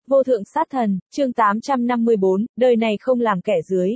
Vô thượng sát thần, chương 854, đời này không làm kẻ dưới.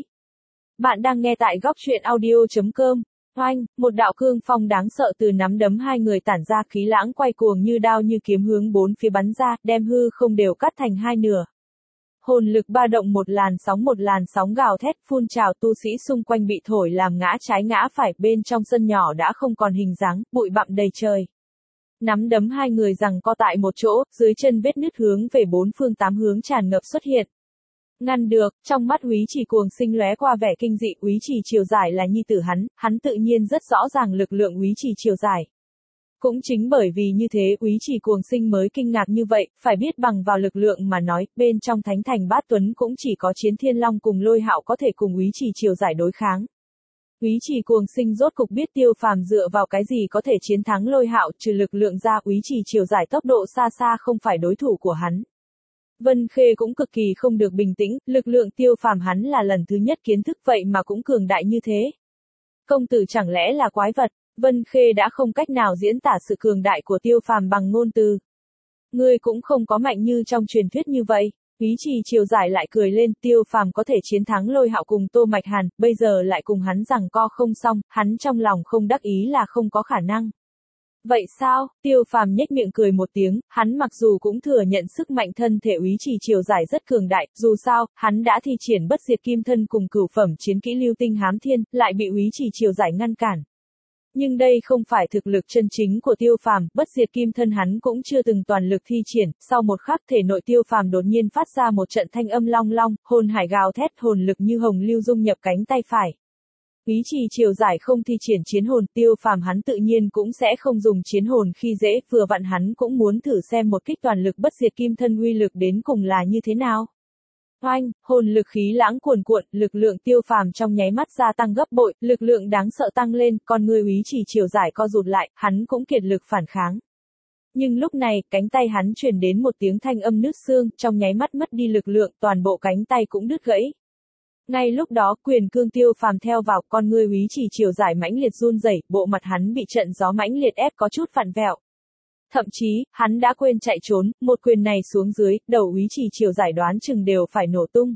Bạn đang nghe tại góc truyện audio.com. Oanh, một đạo cương phong đáng sợ từ nắm đấm hai người tản ra, khí lãng quay cuồng như đao như kiếm hướng bốn phía bắn ra, đem hư không đều cắt thành hai nửa. Hồn lực ba động, một làn sóng gào thét phun trào, tu sĩ xung quanh bị thổi làm ngã trái ngã phải, bên trong sân nhỏ đã không còn hình dáng, bụi bặm đầy trời. Nắm đấm hai người giằng co tại một chỗ, dưới chân vết nứt hướng về bốn phương tám hướng tràn ngập xuất hiện. Ngăn được, trong mắt Úy Trì cuồng sinh lóe qua vẻ kinh dị. Úy Trì Triều Giải là nhi tử hắn tự nhiên rất rõ ràng lực lượng Úy Trì Triều Giải. Cũng chính bởi vì như thế Úy Trì cuồng sinh mới kinh ngạc như vậy, phải biết bằng vào lực lượng mà nói, bên trong Thánh Thành Bát Tuấn cũng chỉ có Chiến Thiên Long cùng Lôi Hạo có thể cùng Úy Trì Triều Giải đối kháng. Úy Trì cuồng sinh rốt cục biết Tiêu Phàm dựa vào cái gì có thể chiến thắng Lôi Hạo, trừ lực lượng ra Úy Trì Triều Giải tốc độ xa xa không phải đối thủ của hắn. Vân Khê cũng cực kỳ không được bình tĩnh, lực lượng Tiêu Phàm hắn là lần thứ nhất kiến thức vậy mà cũng cường đại như thế. Công tử chẳng lẽ là quái vật? Vân Khê đã không cách nào diễn tả sự cường đại của Tiêu Phàm bằng ngôn từ. Ngươi cũng không có mạnh như trong truyền thuyết như vậy. Úy Trì Triều Giải lại cười lên, Tiêu Phàm có thể chiến thắng Lôi Hạo cùng Tô Mạch Hàn, bây giờ lại cùng hắn giằng co không xong, hắn trong lòng không đắc ý là không có khả năng. Vậy sao? Tiêu Phàm nhếch miệng cười một tiếng, hắn mặc dù cũng thừa nhận sức mạnh thân thể Úy Trì Triều Giải rất cường đại, dù sao, hắn đã thi triển bất diệt kim thân cùng cửu phẩm chiến kỹ lưu tinh hám thiên, lại bị Úy Trì Triều Giải ngăn cản. Nhưng đây không phải thực lực chân chính của Tiêu Phàm, bất diệt kim thân hắn cũng chưa từng toàn lực thi triển, sau một khắc thể nội Tiêu Phàm đột nhiên phát ra một trận thanh âm long long, hồn hải gào thét, hồn lực như hồng lưu dung nhập cánh tay phải. Úy Trì Triều Giải không thi triển chiến hồn, Tiêu Phàm hắn tự nhiên cũng sẽ không dùng chiến hồn khi dễ, vừa vặn hắn cũng muốn thử xem một kích toàn lực bất diệt kim thân uy lực đến cùng là như thế nào. Oanh, hồn lực khí lãng cuồn cuộn, lực lượng Tiêu Phàm trong nháy mắt gia tăng gấp bội, lực lượng đáng sợ tăng lên, con người Úy Trì Triều Giải co rụt lại, hắn cũng kiệt lực phản kháng. Nhưng lúc này, cánh tay hắn truyền đến một tiếng thanh âm nứt xương, trong nháy mắt mất đi lực lượng, toàn bộ cánh tay cũng đứt gãy. Ngay lúc đó, quyền cương Tiêu Phàm theo vào, con người Úy Trì Triều Giải mãnh liệt run rẩy, bộ mặt hắn bị trận gió mãnh liệt ép có chút vặn vẹo. Thậm chí, hắn đã quên chạy trốn, một quyền này xuống dưới, đầu Úy Trì Triều Giải đoán chừng đều phải nổ tung.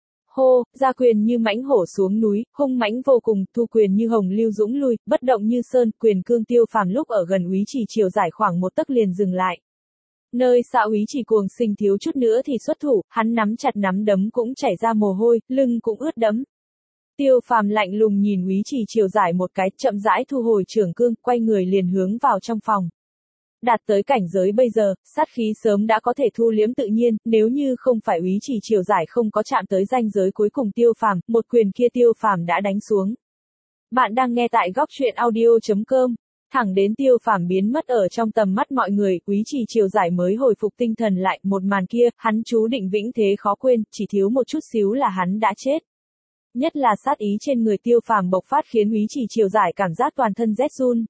Hô, ra quyền như mãnh hổ xuống núi, hung mãnh vô cùng, thu quyền như hồng lưu dũng lui, bất động như sơn, quyền cương Tiêu Phàm lúc ở gần Úy Trì Triều Giải khoảng một tấc liền dừng lại. Nơi xa Úy Trì cuồng sinh thiếu chút nữa thì xuất thủ, hắn nắm chặt nắm đấm cũng chảy ra mồ hôi, lưng cũng ướt đẫm. Tiêu Phàm lạnh lùng nhìn Úy Trì Triều Giải một cái, chậm rãi thu hồi trường cương, quay người liền hướng vào trong phòng. Đạt tới cảnh giới bây giờ, sát khí sớm đã có thể thu liễm tự nhiên, nếu như không phải Úy Trì Triều Giải không có chạm tới ranh giới cuối cùng Tiêu Phàm, một quyền kia Tiêu Phàm đã đánh xuống. Bạn đang nghe tại góc truyện audio.com. Thẳng đến Tiêu Phàm biến mất ở trong tầm mắt mọi người, Úy Trì Triều Giải mới hồi phục tinh thần lại, một màn kia, hắn chú định vĩnh thế khó quên, chỉ thiếu một chút xíu là hắn đã chết. Nhất là sát ý trên người Tiêu Phàm bộc phát khiến Úy Trì Triều Giải cảm giác toàn thân rét run.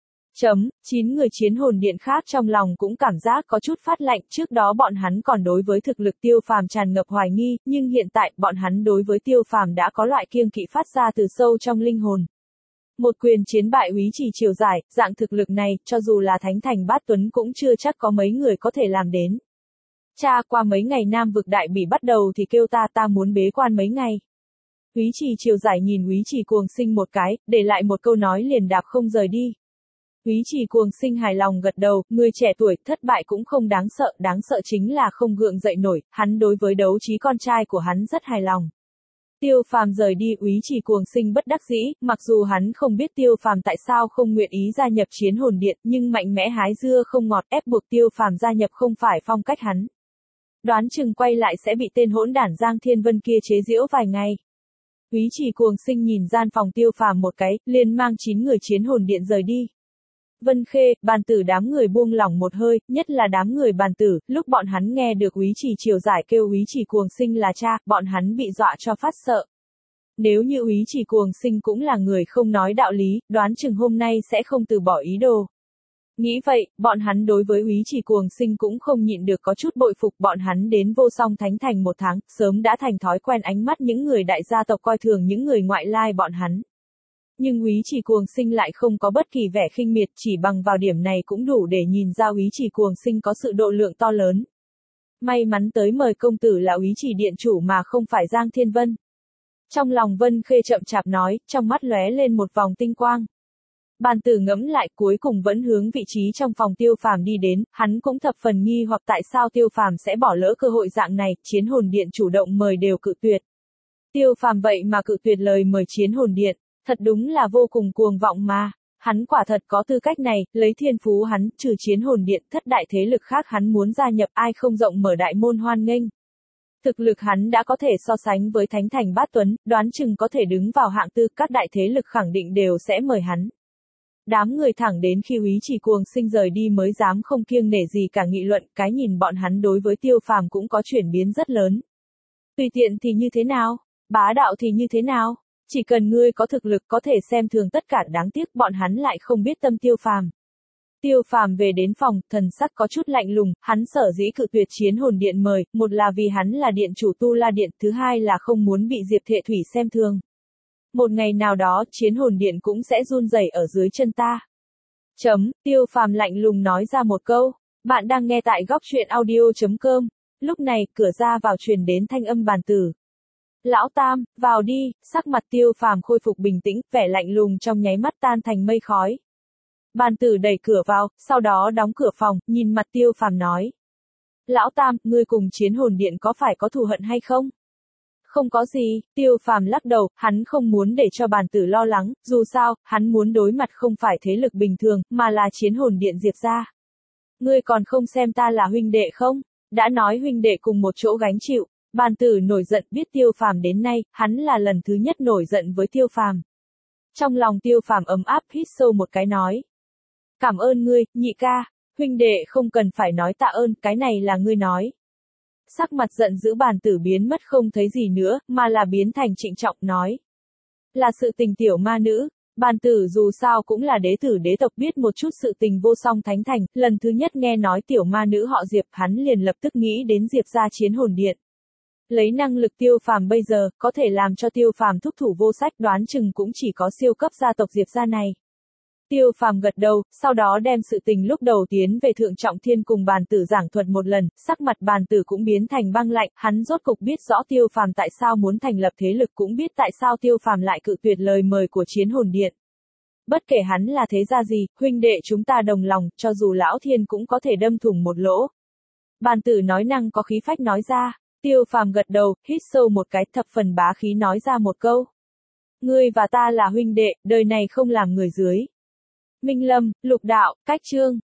9 người chiến hồn điện khác trong lòng cũng cảm giác có chút phát lạnh, trước đó bọn hắn còn đối với thực lực Tiêu Phàm tràn ngập hoài nghi, nhưng hiện tại, bọn hắn đối với Tiêu Phàm đã có loại kiêng kỵ phát ra từ sâu trong linh hồn. Một quyền chiến bại Úy Trì Triều Giải, dạng thực lực này, cho dù là Thánh Thành Bát Tuấn cũng chưa chắc có mấy người có thể làm đến. Cha, qua mấy ngày Nam vực đại bỉ bắt đầu thì kêu ta muốn bế quan mấy ngày. Úy Trì Triều Giải nhìn Úy Trì cuồng sinh một cái, để lại một câu nói liền đạp không rời đi. Úy Trì cuồng sinh hài lòng gật đầu, người trẻ tuổi, thất bại cũng không đáng sợ chính là không gượng dậy nổi, hắn đối với đấu trí con trai của hắn rất hài lòng. Tiêu Phàm rời đi, Úy Trì cuồng sinh bất đắc dĩ, mặc dù hắn không biết Tiêu Phàm tại sao không nguyện ý gia nhập chiến hồn điện, nhưng mạnh mẽ hái dưa không ngọt, ép buộc Tiêu Phàm gia nhập không phải phong cách hắn. Đoán chừng quay lại sẽ bị tên hỗn đản Giang Thiên Vân kia chế giễu vài ngày. Úy Trì cuồng sinh nhìn gian phòng Tiêu Phàm một cái, liền mang 9 người chiến hồn điện rời đi. Vân Khê, Bàn Tử đám người buông lỏng một hơi, nhất là đám người Bàn Tử, lúc bọn hắn nghe được Úy Trì Triều Giải kêu Úy Trì cuồng sinh là cha, bọn hắn bị dọa cho phát sợ. Nếu như Úy Trì cuồng sinh cũng là người không nói đạo lý, đoán chừng hôm nay sẽ không từ bỏ ý đồ. Nghĩ vậy, bọn hắn đối với Úy Trì cuồng sinh cũng không nhịn được có chút bội phục, bọn hắn đến Vô Song Thánh Thành 1 tháng, sớm đã thành thói quen ánh mắt những người đại gia tộc coi thường những người ngoại lai bọn hắn. Nhưng Úy Trì cuồng sinh lại không có bất kỳ vẻ khinh miệt, chỉ bằng vào điểm này cũng đủ để nhìn ra Úy Trì cuồng sinh có sự độ lượng to lớn. may mắn tới mời công tử là úy chỉ điện chủ mà không phải Giang Thiên Vân. Trong lòng Vân Khê chậm chạp nói, trong mắt lóe lên một vòng tinh quang. Bàn tử ngẫm lại cuối cùng vẫn hướng vị trí trong phòng Tiêu Phàm đi đến, hắn cũng thập phần nghi hoặc tại sao Tiêu Phàm sẽ bỏ lỡ cơ hội dạng này, Chiến Hồn Điện chủ động mời đều cự tuyệt. Tiêu Phàm vậy mà cự tuyệt lời mời Chiến Hồn Điện, thật đúng là vô cùng cuồng vọng mà. Hắn quả thật có tư cách này, lấy thiên phú hắn, trừ Chiến Hồn Điện, thất đại thế lực khác hắn muốn gia nhập ai không rộng mở đại môn hoan nghênh. Thực lực hắn đã có thể so sánh với Thánh Thành Bát Tuấn, đoán chừng có thể đứng vào hạng tư, các đại thế lực khẳng định đều sẽ mời hắn. Đám người thẳng đến khi úy chỉ cuồng sinh rời đi mới dám không kiêng nể gì cả nghị luận, cái nhìn bọn hắn đối với Tiêu Phàm cũng có chuyển biến rất lớn. Tùy tiện thì như thế nào? Bá đạo thì như thế nào? Chỉ cần ngươi có thực lực có thể xem thường tất cả, đáng tiếc bọn hắn lại không biết tâm Tiêu Phàm. Tiêu Phàm về đến phòng, thần sắc có chút lạnh lùng, hắn sở dĩ cự tuyệt Chiến Hồn Điện mời, một là vì hắn là điện chủ Tu La Điện, thứ hai là không muốn bị Diệp Thệ Thủy xem thường. Một ngày nào đó, Chiến Hồn Điện cũng sẽ run rẩy ở dưới chân ta. Tiêu Phàm lạnh lùng nói ra một câu. Bạn đang nghe tại góc truyện audio.com. Lúc này, cửa ra vào truyền đến thanh âm Bàn Tử. Lão Tam, vào đi, sắc mặt Tiêu Phàm khôi phục bình tĩnh, vẻ lạnh lùng trong nháy mắt tan thành mây khói. Bàn Tử đẩy cửa vào, sau đó đóng cửa phòng, nhìn mặt Tiêu Phàm nói. Lão Tam, ngươi cùng Chiến Hồn Điện có phải có thù hận hay không? Không có gì, Tiêu Phàm lắc đầu, hắn không muốn để cho Bàn Tử lo lắng, dù sao, hắn muốn đối mặt không phải thế lực bình thường, mà là Chiến Hồn Điện Diệp gia. Ngươi còn không xem ta là huynh đệ không? Đã nói huynh đệ cùng một chỗ gánh chịu. Bàn Tử nổi giận, biết Tiêu Phàm đến nay, hắn là lần thứ nhất nổi giận với Tiêu Phàm. Trong lòng Tiêu Phàm ấm áp hít sâu một cái nói. Cảm ơn ngươi, nhị ca, huynh đệ không cần phải nói tạ ơn, cái này là ngươi nói. Sắc mặt giận dữ Bàn Tử biến mất không thấy gì nữa, mà là biến thành trịnh trọng nói. Là sự tình tiểu ma nữ, Bàn Tử dù sao cũng là đế tử đế tộc, biết một chút sự tình vô song thánh thành, lần thứ nhất nghe nói tiểu ma nữ họ Diệp, hắn liền lập tức nghĩ đến Diệp gia Chiến Hồn Điện. Lấy năng lực Tiêu Phàm bây giờ, có thể làm cho Tiêu Phàm thúc thủ vô sách, đoán chừng cũng chỉ có siêu cấp gia tộc Diệp gia này. Tiêu Phàm gật đầu, sau đó đem sự tình lúc đầu tiến về Thượng Trọng Thiên cùng Bàn Tử giảng thuật một lần, sắc mặt Bàn Tử cũng biến thành băng lạnh, hắn rốt cục biết rõ Tiêu Phàm tại sao muốn thành lập thế lực, cũng biết tại sao Tiêu Phàm lại cự tuyệt lời mời của Chiến Hồn Điện. Bất kể hắn là thế gia gì, huynh đệ chúng ta đồng lòng, cho dù Lão Thiên cũng có thể đâm thủng một lỗ. Bàn Tử nói năng có khí phách nói ra. Tiêu Phàm gật đầu, hít sâu một cái, thập phần bá khí nói ra một câu. Ngươi và ta là huynh đệ, đời này không làm người dưới. Minh Lâm, Lục Đạo, Cách Chương.